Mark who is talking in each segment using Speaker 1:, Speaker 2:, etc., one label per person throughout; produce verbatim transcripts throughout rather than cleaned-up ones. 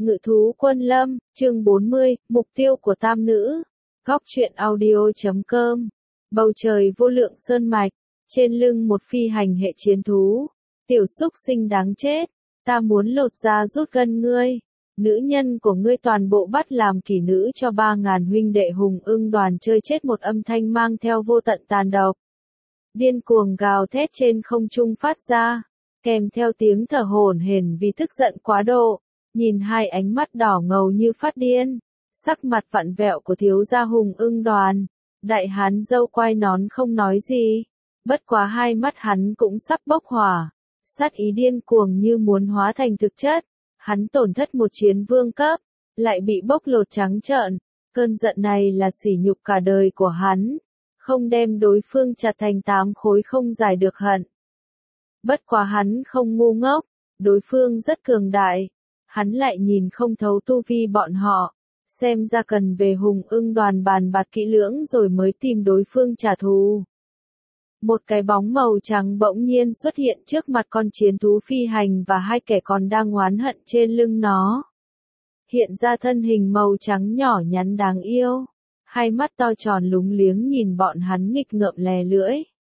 Speaker 1: Ngự thú quân lâm, chương bốn mươi, mục tiêu của tam nữ. Góc truyện audio chấm com. Bầu trời vô lượng sơn mạch, trên lưng một phi hành hệ chiến thú. Tiểu súc sinh đáng chết, ta muốn lột da rút gân ngươi. Nữ nhân của ngươi toàn bộ bắt làm kỷ nữ cho ba ngàn huynh đệ hùng ưng đoàn chơi chết, một âm thanh mang theo vô tận tàn độc. Điên cuồng gào thét trên không trung phát ra, kèm theo tiếng thở hổn hển vì tức giận quá độ. Nhìn hai ánh mắt đỏ ngầu như phát điên, sắc mặt vặn vẹo của thiếu gia hùng ưng đoàn, đại hán râu quai nón không nói gì, bất quá hai mắt hắn cũng sắp bốc hỏa, sát ý điên cuồng như muốn hóa thành thực chất. Hắn tổn thất một chiến vương cấp, lại bị bốc lột trắng trợn, cơn giận này là sỉ nhục cả đời của hắn, không đem đối phương chặt thành tám khối không giải được hận. Bất quá hắn không ngu ngốc, đối phương rất cường đại. Hắn lại nhìn không thấu tu vi bọn họ, xem ra cần về hùng ưng đoàn bàn bạc kỹ lưỡng rồi mới tìm đối phương trả thù. Một cái bóng màu trắng bỗng nhiên xuất hiện trước mặt con chiến thú phi hành và hai kẻ còn đang oán hận trên lưng nó. Hiện ra thân hình màu trắng nhỏ nhắn đáng yêu, hai mắt to tròn lúng liếng nhìn bọn hắn nghịch ngợm lè lưỡi.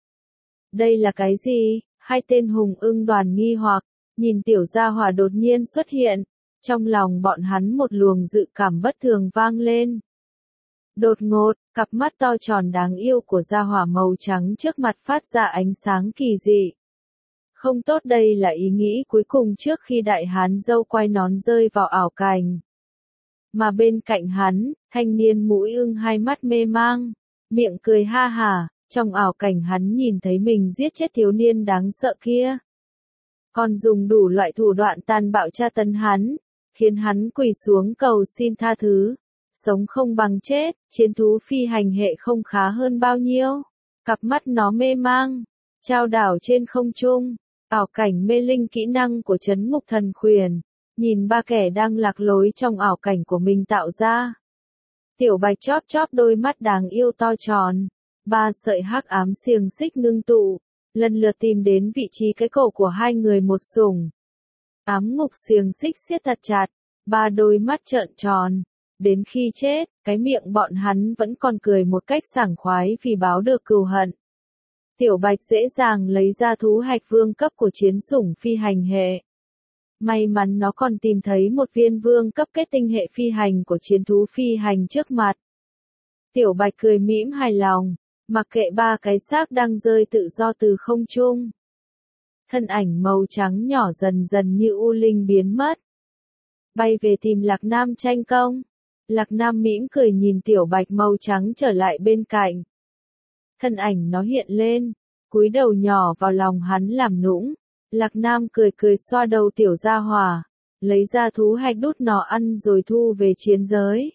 Speaker 1: Đây là cái gì? Hai tên hùng ưng đoàn nghi hoặc. Nhìn tiểu gia hỏa đột nhiên xuất hiện, trong lòng bọn hắn một luồng dự cảm bất thường vang lên. Đột ngột, cặp mắt to tròn đáng yêu của gia hỏa màu trắng trước mặt phát ra ánh sáng kỳ dị. Không tốt, đây là ý nghĩ cuối cùng trước khi đại hán râu quai nón rơi vào ảo cảnh. Mà bên cạnh hắn, thanh niên mũi ưng hai mắt mê mang, miệng cười ha hả, trong ảo cảnh hắn nhìn thấy mình giết chết thiếu niên đáng sợ kia. Còn dùng đủ loại thủ đoạn tàn bạo tra tấn hắn, khiến hắn quỳ xuống cầu xin tha thứ. Sống không bằng chết, chiến thú phi hành hệ không khá hơn bao nhiêu. Cặp mắt nó mê mang, trao đảo trên không trung, ảo cảnh mê linh kỹ năng của trấn ngục thần khuyển, nhìn ba kẻ đang lạc lối trong ảo cảnh của mình tạo ra. Tiểu bạch chóp chóp đôi mắt đáng yêu to tròn, ba sợi hắc ám xiềng xích ngưng tụ, lần lượt tìm đến vị trí cái cổ của hai người một sủng. Ám ngục xiềng xích siết thật chặt, ba đôi mắt trợn tròn. Đến khi chết, cái miệng bọn hắn vẫn còn cười một cách sảng khoái vì báo được cừu hận. Tiểu bạch dễ dàng lấy ra thú hạch vương cấp của chiến sủng phi hành hệ. May mắn nó còn tìm thấy một viên vương cấp kết tinh hệ phi hành của chiến thú phi hành trước mặt. Tiểu bạch cười mỉm hài lòng, mặc kệ ba cái xác đang rơi tự do từ không trung. Thân ảnh màu trắng nhỏ dần dần như u linh biến mất. Bay về tìm Lạc Nam tranh công. Lạc Nam mỉm cười nhìn tiểu bạch màu trắng trở lại bên cạnh. Thân ảnh nó hiện lên, cúi đầu nhỏ vào lòng hắn làm nũng. Lạc Nam cười cười xoa đầu tiểu gia hỏa, lấy ra thú hạch đút nó ăn rồi thu về chiến giới.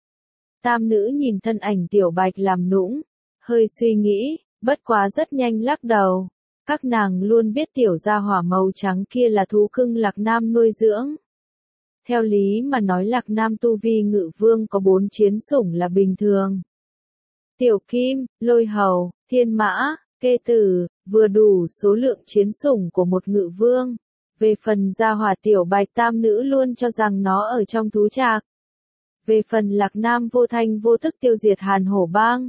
Speaker 1: Tam nữ nhìn thân ảnh tiểu bạch làm nũng, hơi suy nghĩ, bất quá rất nhanh lắc đầu. Các nàng luôn biết tiểu gia hỏa màu trắng kia là thú cưng Lạc Nam nuôi dưỡng. Theo lý mà nói Lạc Nam tu vi ngự vương có bốn chiến sủng là bình thường. Tiểu kim, lôi hầu, thiên mã, kê tử, vừa đủ số lượng chiến sủng của một ngự vương. Về phần gia hỏa tiểu bạch tam nữ luôn cho rằng nó ở trong thú trạc. Về phần Lạc Nam vô thanh vô thức tiêu diệt Hàn Hổ Bang.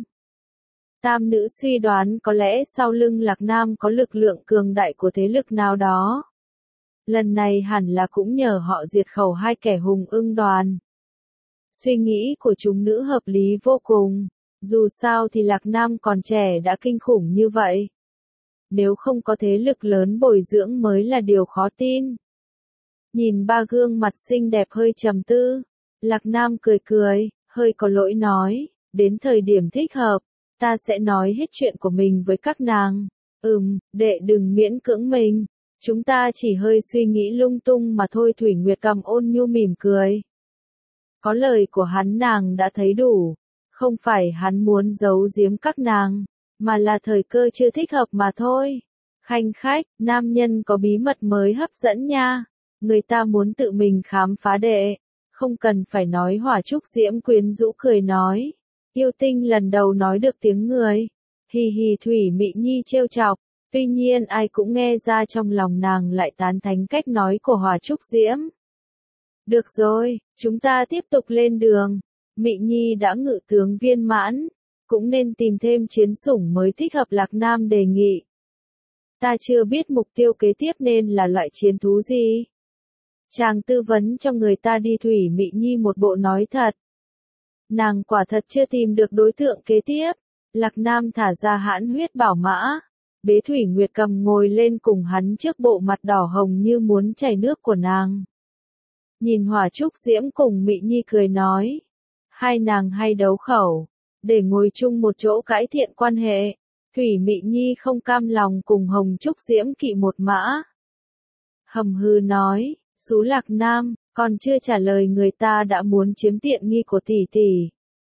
Speaker 1: Tam nữ suy đoán có lẽ sau lưng Lạc Nam có lực lượng cường đại của thế lực nào đó. Lần này hẳn là cũng nhờ họ diệt khẩu hai kẻ hùng ưng đoàn. Suy nghĩ của chúng nữ hợp lý vô cùng. Dù sao thì Lạc Nam còn trẻ đã kinh khủng như vậy. Nếu không có thế lực lớn bồi dưỡng mới là điều khó tin. Nhìn ba gương mặt xinh đẹp hơi trầm tư. Lạc Nam cười cười, hơi có lỗi nói. Đến thời điểm thích hợp, ta sẽ nói hết chuyện của mình với các nàng. Ừm, đệ đừng miễn cưỡng mình. Chúng ta chỉ hơi suy nghĩ lung tung mà thôi. Thủy Nguyệt cầm ôn nhu mỉm cười. Có lời của hắn nàng đã thấy đủ. Không phải hắn muốn giấu giếm các nàng, mà là thời cơ chưa thích hợp mà thôi. Khanh khách, nam nhân có bí mật mới hấp dẫn nha. Người ta muốn tự mình khám phá đệ. Không cần phải nói. Hỏa trúc diễm quyến rũ cười nói. Yêu tinh lần đầu nói được tiếng người. Hì hì Thủy Mị Nhi trêu chọc. Tuy nhiên ai cũng nghe ra trong lòng nàng lại tán thánh cách nói của Hỏa Trúc Diễm. Được rồi, chúng ta tiếp tục lên đường. Mị Nhi đã ngự tướng viên mãn, cũng nên tìm thêm chiến sủng mới thích hợp. Lạc Nam đề nghị. Ta chưa biết mục tiêu kế tiếp nên là loại chiến thú gì. Chàng tư vấn cho người ta đi. Thủy Mị Nhi một bộ nói thật. Nàng quả thật chưa tìm được đối tượng kế tiếp. Lạc Nam thả ra hãn huyết bảo mã. Bế Thủy Nguyệt Cầm ngồi lên cùng hắn trước, bộ mặt đỏ hồng như muốn chảy nước của nàng. Nhìn Hỏa Trúc Diễm cùng Mị Nhi cười nói. Hai nàng hay đấu khẩu, để ngồi chung một chỗ cải thiện quan hệ. Thủy Mị Nhi không cam lòng cùng Hồng Trúc Diễm kỵ một mã. Hầm hư nói, Sú Lạc Nam, còn chưa trả lời người ta đã muốn chiếm tiện nghi của tỷ tỷ.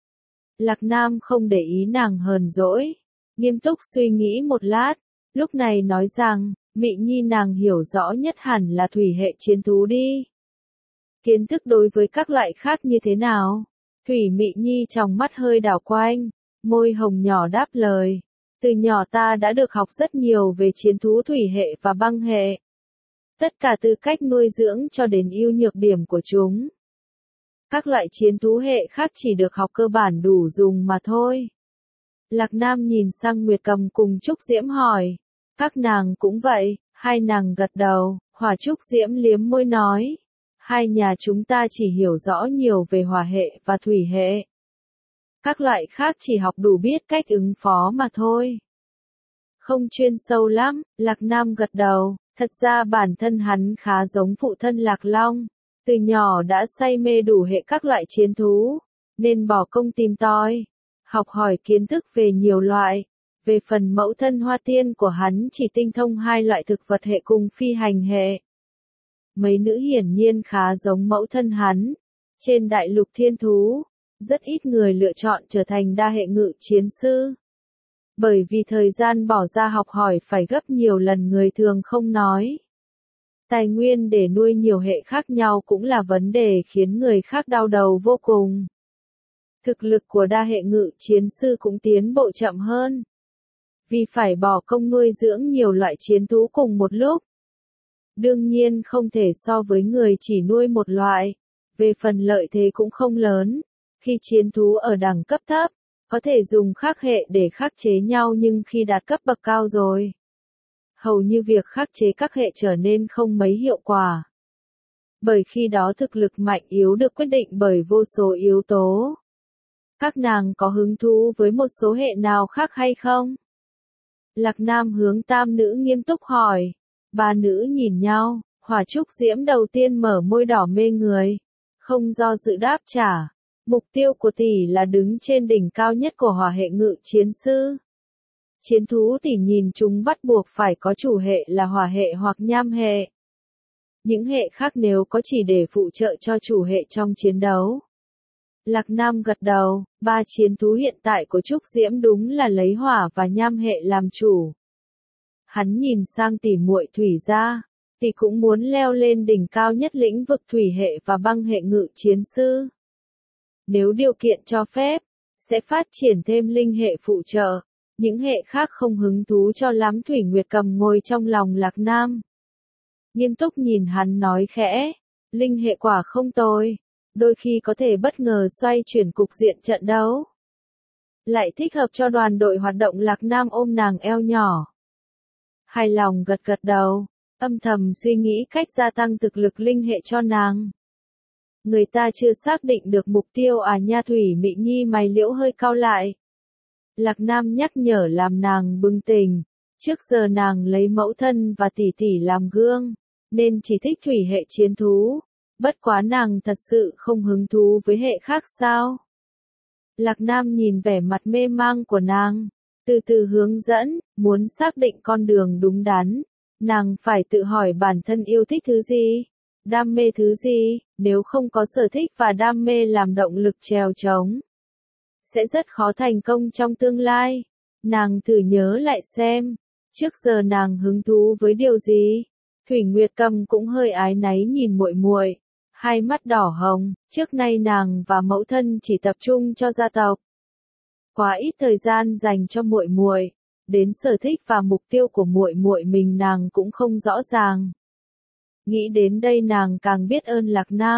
Speaker 1: Lạc Nam không để ý nàng hờn dỗi, nghiêm túc suy nghĩ một lát, lúc này nói rằng, Mị Nhi nàng hiểu rõ nhất hẳn là thủy hệ chiến thú đi. Kiến thức đối với các loại khác như thế nào? Thủy Mị Nhi trong mắt hơi đảo quanh, môi hồng nhỏ đáp lời. Từ nhỏ ta đã được học rất nhiều về chiến thú thủy hệ và băng hệ. Tất cả từ cách nuôi dưỡng cho đến ưu nhược điểm của chúng. Các loại chiến thú hệ khác chỉ được học cơ bản đủ dùng mà thôi. Lạc Nam nhìn sang Nguyệt Cầm cùng Trúc Diễm hỏi. Các nàng cũng vậy, hai nàng gật đầu, Hỏa Trúc Diễm liếm môi nói. Hai nhà chúng ta chỉ hiểu rõ nhiều về hỏa hệ và thủy hệ. Các loại khác chỉ học đủ biết cách ứng phó mà thôi. Không chuyên sâu lắm, Lạc Nam gật đầu, thật ra bản thân hắn khá giống phụ thân Lạc Long. Từ nhỏ đã say mê đủ hệ các loại chiến thú, nên bỏ công tìm tòi, học hỏi kiến thức về nhiều loại. Về phần mẫu thân Hoa Tiên của hắn chỉ tinh thông hai loại thực vật hệ cùng phi hành hệ. Mấy nữ hiển nhiên khá giống mẫu thân hắn. Trên đại lục thiên thú, rất ít người lựa chọn trở thành đa hệ ngự chiến sư. Bởi vì thời gian bỏ ra học hỏi phải gấp nhiều lần người thường không nói. Tài nguyên để nuôi nhiều hệ khác nhau cũng là vấn đề khiến người khác đau đầu vô cùng. Thực lực của đa hệ ngự chiến sư cũng tiến bộ chậm hơn. Vì phải bỏ công nuôi dưỡng nhiều loại chiến thú cùng một lúc. Đương nhiên không thể so với người chỉ nuôi một loại. Về phần lợi thế cũng không lớn. Khi chiến thú ở đẳng cấp thấp, có thể dùng khác hệ để khắc chế nhau, nhưng khi đạt cấp bậc cao rồi, hầu như việc khắc chế các hệ trở nên không mấy hiệu quả. Bởi khi đó thực lực mạnh yếu được quyết định bởi vô số yếu tố. Các nàng có hứng thú với một số hệ nào khác hay không? Lạc Nam hướng tam nữ nghiêm túc hỏi. Ba nữ nhìn nhau, Hỏa Trúc Diễm đầu tiên mở môi đỏ mê người. Không do dự đáp trả. Mục tiêu của tỷ là đứng trên đỉnh cao nhất của hỏa hệ ngự chiến sư. Chiến thú tỷ nhìn chúng bắt buộc phải có chủ hệ là hỏa hệ hoặc nham hệ. Những hệ khác nếu có chỉ để phụ trợ cho chủ hệ trong chiến đấu. Lạc Nam gật đầu, ba chiến thú hiện tại của Trúc Diễm đúng là lấy hỏa và nham hệ làm chủ. Hắn nhìn sang tỷ muội Thủy gia, tỷ cũng muốn leo lên đỉnh cao nhất lĩnh vực thủy hệ và băng hệ ngự chiến sư. Nếu điều kiện cho phép, sẽ phát triển thêm linh hệ phụ trợ. Những hệ khác không hứng thú cho lắm. Thủy Nguyệt Cầm ngồi trong lòng Lạc Nam. Nghiêm túc nhìn hắn nói khẽ. Linh hệ quả không tồi. Đôi khi có thể bất ngờ xoay chuyển cục diện trận đấu. Lại thích hợp cho đoàn đội hoạt động. Lạc Nam ôm nàng eo nhỏ. Hài lòng gật gật đầu. Âm thầm suy nghĩ cách gia tăng thực lực linh hệ cho nàng. Người ta chưa xác định được mục tiêu à nha. Thủy Mị Nhi mày liễu hơi cau lại. Lạc Nam nhắc nhở làm nàng bừng tỉnh. Trước giờ nàng lấy mẫu thân và tỷ tỷ làm gương, nên chỉ thích thủy hệ chiến thú. Bất quá nàng thật sự không hứng thú với hệ khác sao? Lạc Nam nhìn vẻ mặt mê mang của nàng, từ từ hướng dẫn, muốn xác định con đường đúng đắn. Nàng phải tự hỏi bản thân yêu thích thứ gì, đam mê thứ gì. Nếu không có sở thích và đam mê làm động lực trèo trống, sẽ rất khó thành công trong tương lai. Nàng thử nhớ lại xem, trước giờ nàng hứng thú với điều gì? Thủy Nguyệt Cầm cũng hơi áy náy nhìn muội muội, hai mắt đỏ hồng. Trước nay nàng và mẫu thân chỉ tập trung cho gia tộc, quá ít thời gian dành cho muội muội. Đến sở thích và mục tiêu của muội muội mình nàng cũng không rõ ràng. Nghĩ đến đây nàng càng biết ơn Lạc Nam.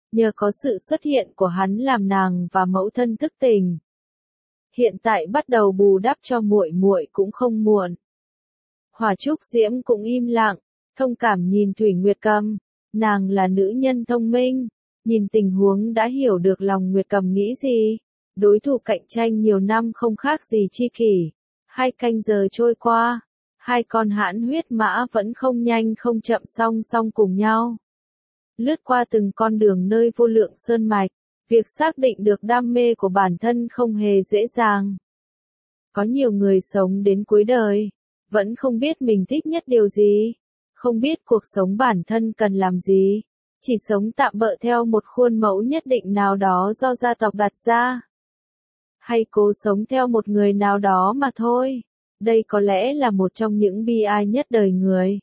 Speaker 1: Nhờ có sự xuất hiện của hắn làm nàng và mẫu thân thức tỉnh. Hiện tại bắt đầu bù đắp cho muội muội cũng không muộn. Hỏa Trúc Diễm cũng im lặng, thông cảm nhìn Thủy Nguyệt Cầm. Nàng là nữ nhân thông minh, nhìn tình huống đã hiểu được lòng Nguyệt Cầm nghĩ gì. Đối thủ cạnh tranh nhiều năm không khác gì chi kỷ. Hai canh giờ trôi qua, hai con hãn huyết mã vẫn không nhanh không chậm song song cùng nhau. Lướt qua từng con đường nơi vô lượng sơn mạch, việc xác định được đam mê của bản thân không hề dễ dàng. Có nhiều người sống đến cuối đời, vẫn không biết mình thích nhất điều gì, không biết cuộc sống bản thân cần làm gì, chỉ sống tạm bợ theo một khuôn mẫu nhất định nào đó do gia tộc đặt ra. Hay cố sống theo một người nào đó mà thôi. Đây có lẽ là một trong những bi ai nhất đời người.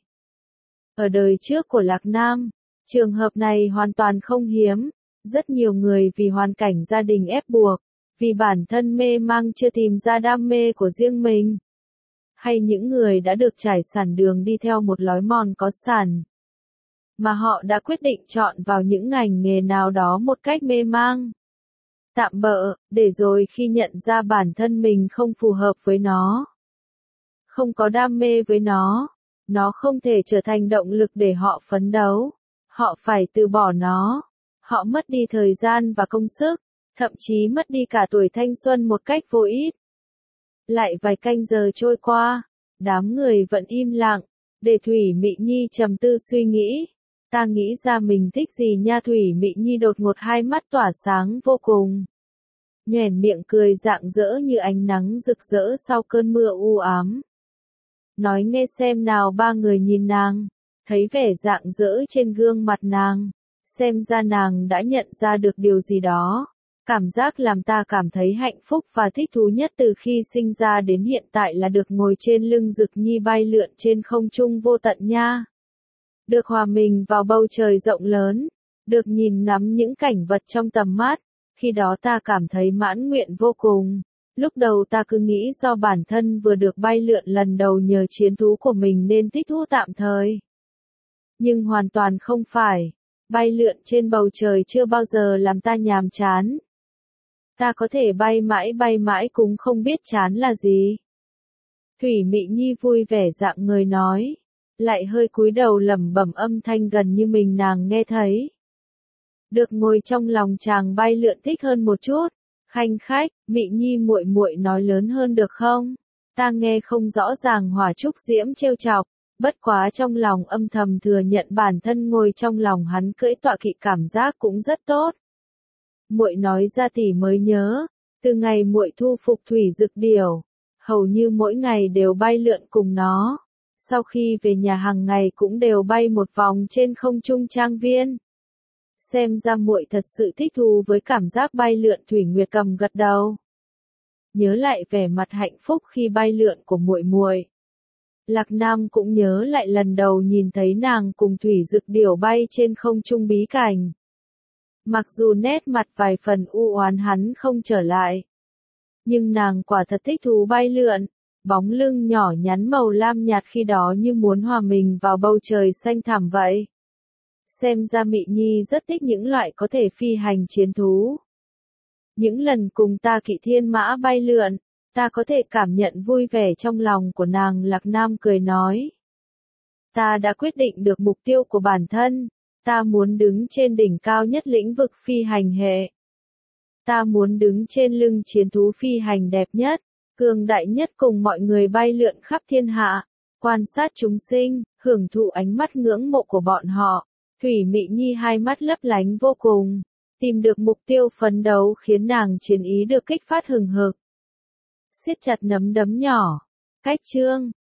Speaker 1: Ở đời trước của Lạc Nam, trường hợp này hoàn toàn không hiếm. Rất nhiều người vì hoàn cảnh gia đình ép buộc, vì bản thân mê mang chưa tìm ra đam mê của riêng mình. Hay những người đã được trải sẵn đường đi theo một lối mòn có sẵn, mà họ đã quyết định chọn vào những ngành nghề nào đó một cách mê mang, tạm bợ, để rồi khi nhận ra bản thân mình không phù hợp với nó, không có đam mê với nó, nó không thể trở thành động lực để họ phấn đấu, họ phải từ bỏ nó, họ mất đi thời gian và công sức, thậm chí mất đi cả tuổi thanh xuân một cách vô ích. Lại vài canh giờ trôi qua, đám người vẫn im lặng, để Thủy Mị Nhi trầm tư suy nghĩ. Ta nghĩ ra mình thích gì nha. Thủy Mị Nhi đột ngột hai mắt tỏa sáng vô cùng. Nhoẻn miệng cười rạng rỡ như ánh nắng rực rỡ sau cơn mưa u ám. Nói nghe xem nào. Ba người nhìn nàng, thấy vẻ rạng rỡ trên gương mặt nàng, xem ra nàng đã nhận ra được điều gì đó. Cảm giác làm ta cảm thấy hạnh phúc và thích thú nhất từ khi sinh ra đến hiện tại là được ngồi trên lưng Dực Nhi bay lượn trên không trung vô tận nha. Được hòa mình vào bầu trời rộng lớn, được nhìn ngắm những cảnh vật trong tầm mắt, khi đó ta cảm thấy mãn nguyện vô cùng. Lúc đầu ta cứ nghĩ do bản thân vừa được bay lượn lần đầu nhờ chiến thú của mình nên thích thú tạm thời. Nhưng hoàn toàn không phải, bay lượn trên bầu trời chưa bao giờ làm ta nhàm chán. Ta có thể bay mãi bay mãi cũng không biết chán là gì. Thủy Mị Nhi vui vẻ rạng người nói, lại hơi cúi đầu lẩm bẩm âm thanh gần như mình nàng nghe thấy. Được ngồi trong lòng chàng bay lượn thích hơn một chút. Khanh khách, Mị Nhi muội muội nói lớn hơn được không? Ta nghe không rõ ràng. Hỏa Trúc Diễm trêu chọc, bất quá trong lòng âm thầm thừa nhận bản thân ngồi trong lòng hắn cưỡi tọa kỵ cảm giác cũng rất tốt. Muội nói ra tỷ mới nhớ, từ ngày muội thu phục thủy dực điểu, hầu như mỗi ngày đều bay lượn cùng nó. Sau khi về nhà hàng ngày cũng đều bay một vòng trên không trung trang viên. Xem ra muội thật sự thích thú với cảm giác bay lượn. Thủy Nguyệt Cầm gật đầu. Nhớ lại vẻ mặt hạnh phúc khi bay lượn của muội muội. Lạc Nam cũng nhớ lại lần đầu nhìn thấy nàng cùng thủy dực điểu bay trên không trung bí cảnh. Mặc dù nét mặt vài phần u oán hắn không trở lại, nhưng nàng quả thật thích thú bay lượn. Bóng lưng nhỏ nhắn màu lam nhạt khi đó như muốn hòa mình vào bầu trời xanh thẳm vậy. Xem ra Mị Nhi rất thích những loại có thể phi hành chiến thú. Những lần cùng ta kỵ thiên mã bay lượn, ta có thể cảm nhận vui vẻ trong lòng của nàng. Lạc Nam cười nói, ta đã quyết định được mục tiêu của bản thân. Ta muốn đứng trên đỉnh cao nhất lĩnh vực phi hành hệ. Ta muốn đứng trên lưng chiến thú phi hành đẹp nhất, cường đại nhất cùng mọi người bay lượn khắp thiên hạ, quan sát chúng sinh, hưởng thụ ánh mắt ngưỡng mộ của bọn họ. Thủy Mị Nhi hai mắt lấp lánh vô cùng, tìm được mục tiêu phấn đấu khiến nàng chiến ý được kích phát hừng hực. Siết chặt nắm đấm nhỏ. Cách chương